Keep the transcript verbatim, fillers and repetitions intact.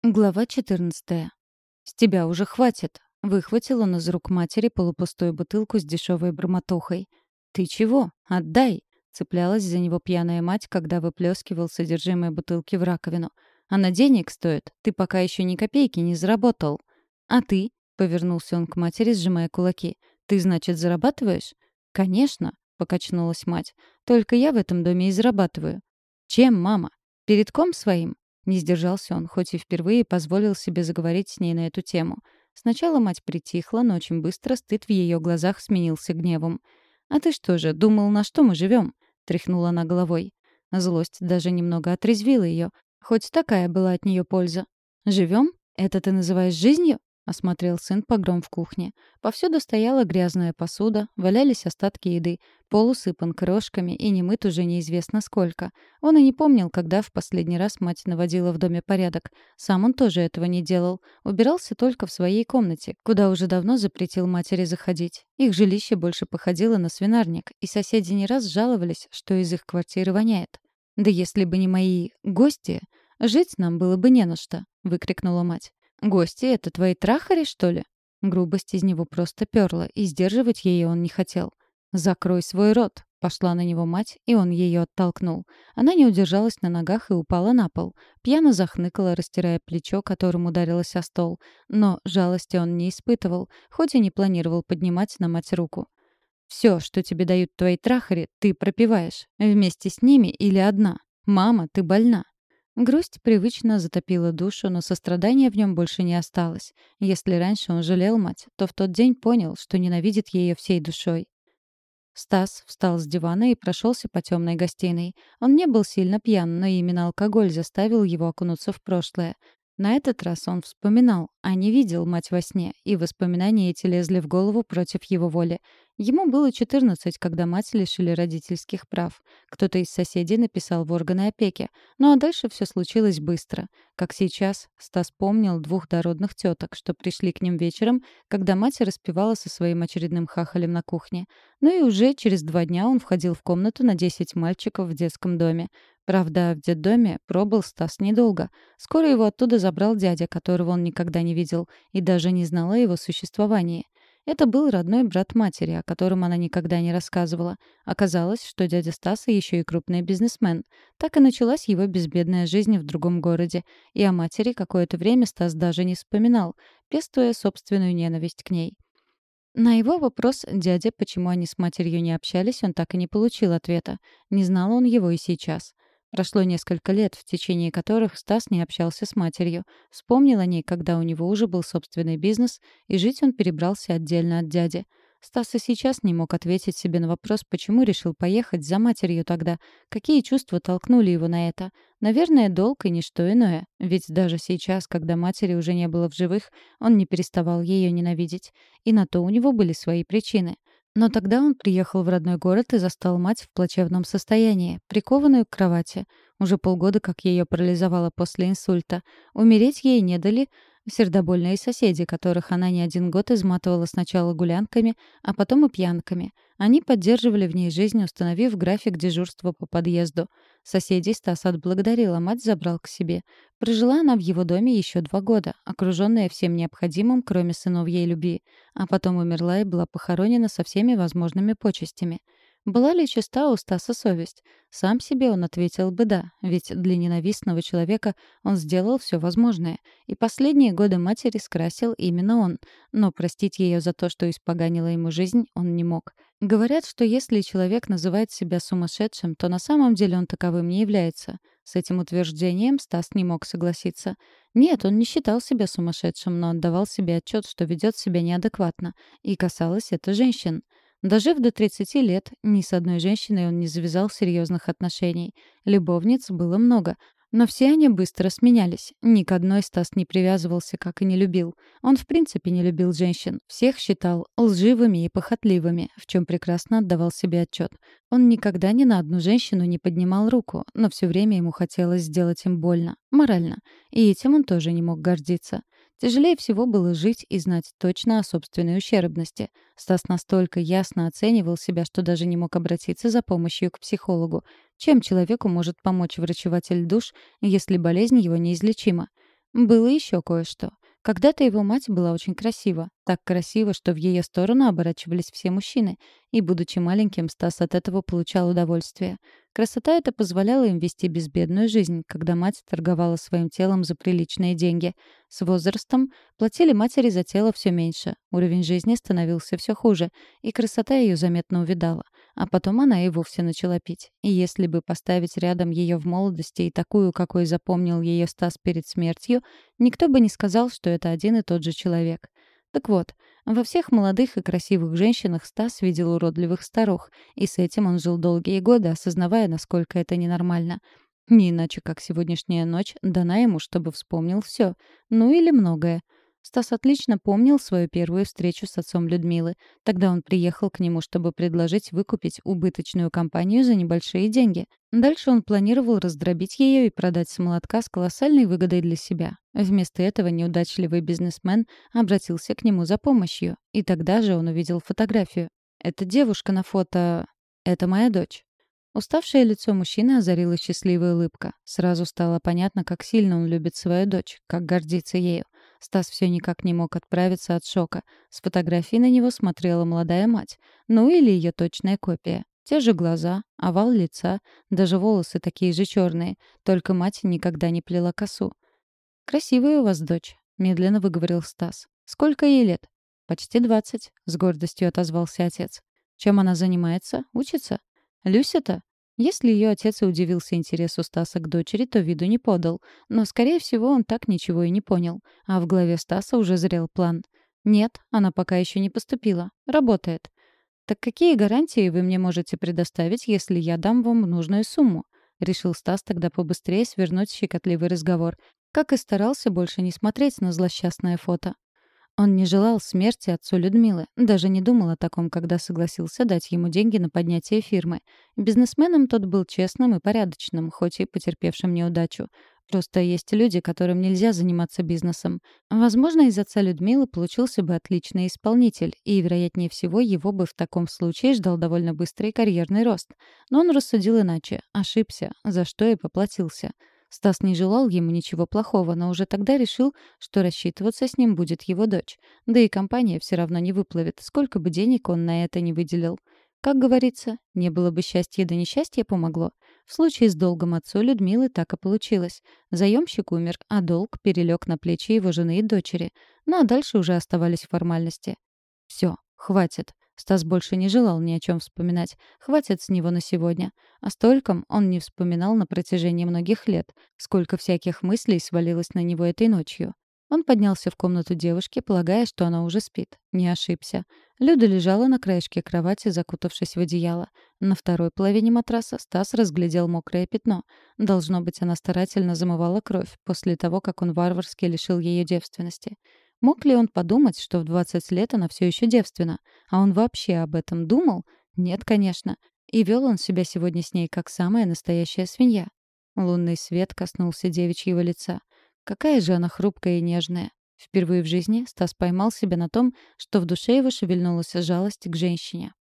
Глава четырнадцатая. «С тебя уже хватит!» — выхватил он из рук матери полупустую бутылку с дешевой бормотухой. «Ты чего? Отдай!» — цеплялась за него пьяная мать, когда выплескивал содержимое бутылки в раковину. «Она денег стоит. Ты пока еще ни копейки не заработал». «А ты?» — повернулся он к матери, сжимая кулаки. «Ты, значит, зарабатываешь?» «Конечно!» — покачнулась мать. «Только я в этом доме и зарабатываю». «Чем, мама? Перед ком своим?» Не сдержался он, хоть и впервые позволил себе заговорить с ней на эту тему. Сначала мать притихла, но очень быстро стыд в ее глазах сменился гневом. «А ты что же, думал, на что мы живем?» — тряхнула она головой. Злость даже немного отрезвила ее, хоть такая была от нее польза. «Живем? Это ты называешь жизнью?» — осмотрел сын погром в кухне. Повсюду стояла грязная посуда, валялись остатки еды, пол усыпан крошками и не мыт уже неизвестно сколько. Он и не помнил, когда в последний раз мать наводила в доме порядок. Сам он тоже этого не делал. Убирался только в своей комнате, куда уже давно запретил матери заходить. Их жилище больше походило на свинарник, и соседи не раз жаловались, что из их квартиры воняет. «Да если бы не мои гости, жить нам было бы не на что», — выкрикнула мать. «Гости — это твои трахари, что ли?» Грубость из него просто перла, и сдерживать ее он не хотел. «Закрой свой рот!» — пошла на него мать, и он ее оттолкнул. Она не удержалась на ногах и упала на пол. Пьяно захныкала, растирая плечо, которым ударилась о стол. Но жалости он не испытывал, хоть и не планировал поднимать на мать руку. «Все, что тебе дают твои трахари, ты пропиваешь. Вместе с ними или одна. Мама, ты больна». Грусть привычно затопила душу, но сострадания в нем больше не осталось. Если раньше он жалел мать, то в тот день понял, что ненавидит ее всей душой. Стас встал с дивана и прошелся по темной гостиной. Он не был сильно пьян, но именно алкоголь заставил его окунуться в прошлое. На этот раз он вспоминал, а не видел мать во сне, и воспоминания эти лезли в голову против его воли. Ему было четырнадцать, когда мать лишили родительских прав. Кто-то из соседей написал в органы опеки. Ну а дальше все случилось быстро. Как сейчас, Стас помнил двух дородных теток, что пришли к ним вечером, когда мать распевала со своим очередным хахалем на кухне. Ну и уже через два дня он входил в комнату на десять мальчиков в детском доме. Правда, в детдоме пробыл Стас недолго. Скоро его оттуда забрал дядя, которого он никогда не видел, и даже не знал о его существовании. Это был родной брат матери, о котором она никогда не рассказывала. Оказалось, что дядя Стаса еще и крупный бизнесмен. Так и началась его безбедная жизнь в другом городе. И о матери какое-то время Стас даже не вспоминал, пестуя собственную ненависть к ней. На его вопрос дядя, почему они с матерью не общались, он так и не получил ответа. Не знал он его и сейчас. Прошло несколько лет, в течение которых Стас не общался с матерью. Вспомнил о ней, когда у него уже был собственный бизнес, и жить он перебрался отдельно от дяди. Стас и сейчас не мог ответить себе на вопрос, почему решил поехать за матерью тогда, какие чувства толкнули его на это. Наверное, долг и не что иное. Ведь даже сейчас, когда матери уже не было в живых, он не переставал ее ненавидеть. И на то у него были свои причины. Но тогда он приехал в родной город и застал мать в плачевном состоянии, прикованную к кровати. Уже полгода как ее парализовало после инсульта. Умереть ей не дали сердобольные соседи, которых она не один год изматывала сначала гулянками, а потом и пьянками. Они поддерживали в ней жизнь, установив график дежурства по подъезду. Соседей Стас отблагодарил, а мать забрал к себе. Прожила она в его доме еще два года, окруженная всем необходимым, кроме сыновьей любви. А потом умерла и была похоронена со всеми возможными почестями. Была ли чиста у Стаса совесть? Сам себе он ответил бы «да», ведь для ненавистного человека он сделал все возможное. И последние годы матери скрасил именно он. Но простить ее за то, что испоганила ему жизнь, он не мог. Говорят, что если человек называет себя сумасшедшим, то на самом деле он таковым не является. С этим утверждением Стас не мог согласиться. Нет, он не считал себя сумасшедшим, но отдавал себе отчет, что ведет себя неадекватно. И касалось это женщин. Дожив до тридцати лет, ни с одной женщиной он не завязал серьезных отношений. Любовниц было много, но все они быстро сменялись. Ни к одной Стас не привязывался, как и не любил. Он в принципе не любил женщин. Всех считал лживыми и похотливыми, в чем прекрасно отдавал себе отчет. Он никогда ни на одну женщину не поднимал руку, но все время ему хотелось сделать им больно, морально. И этим он тоже не мог гордиться. Тяжелее всего было жить и знать точно о собственной ущербности. Стас настолько ясно оценивал себя, что даже не мог обратиться за помощью к психологу. Чем человеку может помочь врачеватель душ, если болезнь его неизлечима? Было еще кое-что. Когда-то его мать была очень красива. Так красива, что в ее сторону оборачивались все мужчины. И, будучи маленьким, Стас от этого получал удовольствие. Красота эта позволяла им вести безбедную жизнь, когда мать торговала своим телом за приличные деньги. С возрастом платили матери за тело все меньше. Уровень жизни становился все хуже, и красота ее заметно увядала. А потом она и вовсе начала пить. И если бы поставить рядом ее в молодости и такую, какой запомнил ее Стас перед смертью, никто бы не сказал, что это один и тот же человек. Так вот, во всех молодых и красивых женщинах Стас видел уродливых старух, и с этим он жил долгие годы, осознавая, насколько это ненормально. Не иначе, как сегодняшняя ночь дана ему, чтобы вспомнил все. Ну или многое. Стас отлично помнил свою первую встречу с отцом Людмилы. Тогда он приехал к нему, чтобы предложить выкупить убыточную компанию за небольшие деньги. Дальше он планировал раздробить ее и продать с молотка с колоссальной выгодой для себя. Вместо этого неудачливый бизнесмен обратился к нему за помощью. И тогда же он увидел фотографию. «Эта девушка на фото... это моя дочь». Уставшее лицо мужчины озарила счастливая улыбка. Сразу стало понятно, как сильно он любит свою дочь, как гордится ею. Стас все никак не мог отправиться от шока. С фотографии на него смотрела молодая мать. Ну или ее точная копия. Те же глаза, овал лица, даже волосы такие же черные. Только мать никогда не плела косу. «Красивая у вас дочь», — медленно выговорил Стас. «Сколько ей лет?» «Почти двадцать», — с гордостью отозвался отец. «Чем она занимается? Учится?» «Люся-то?» Если ее отец и удивился интересу Стаса к дочери, то виду не подал. Но, скорее всего, он так ничего и не понял. А в голове Стаса уже зрел план. «Нет, она пока еще не поступила. Работает». «Так какие гарантии вы мне можете предоставить, если я дам вам нужную сумму?» Решил Стас тогда побыстрее свернуть щекотливый разговор. Как и старался больше не смотреть на злосчастное фото. Он не желал смерти отцу Людмилы, даже не думал о таком, когда согласился дать ему деньги на поднятие фирмы. Бизнесменом тот был честным и порядочным, хоть и потерпевшим неудачу. Просто есть люди, которым нельзя заниматься бизнесом. Возможно, из отца Людмилы получился бы отличный исполнитель, и, вероятнее всего, его бы в таком случае ждал довольно быстрый карьерный рост. Но он рассудил иначе, ошибся, за что и поплатился. Стас не желал ему ничего плохого, но уже тогда решил, что рассчитываться с ним будет его дочь. Да и компания все равно не выплывет, сколько бы денег он на это не выделил. Как говорится, не было бы счастья, да несчастье помогло. В случае с долгом отцу Людмилы так и получилось. Заемщик умер, а долг перелег на плечи его жены и дочери. Ну а дальше уже оставались формальности. Все, хватит. Стас больше не желал ни о чем вспоминать. Хватит с него на сегодня. О стольком он не вспоминал на протяжении многих лет. Сколько всяких мыслей свалилось на него этой ночью. Он поднялся в комнату девушки, полагая, что она уже спит. Не ошибся. Люда лежала на краешке кровати, закутавшись в одеяло. На второй половине матраса Стас разглядел мокрое пятно. Должно быть, она старательно замывала кровь после того, как он варварски лишил ее девственности. Мог ли он подумать, что в двадцать лет она все еще девственна? А он вообще об этом думал? Нет, конечно. И вел он себя сегодня с ней как самая настоящая свинья. Лунный свет коснулся девичьего лица. Какая же она хрупкая и нежная. Впервые в жизни Стас поймал себя на том, что в душе его шевельнулась жалость к женщине.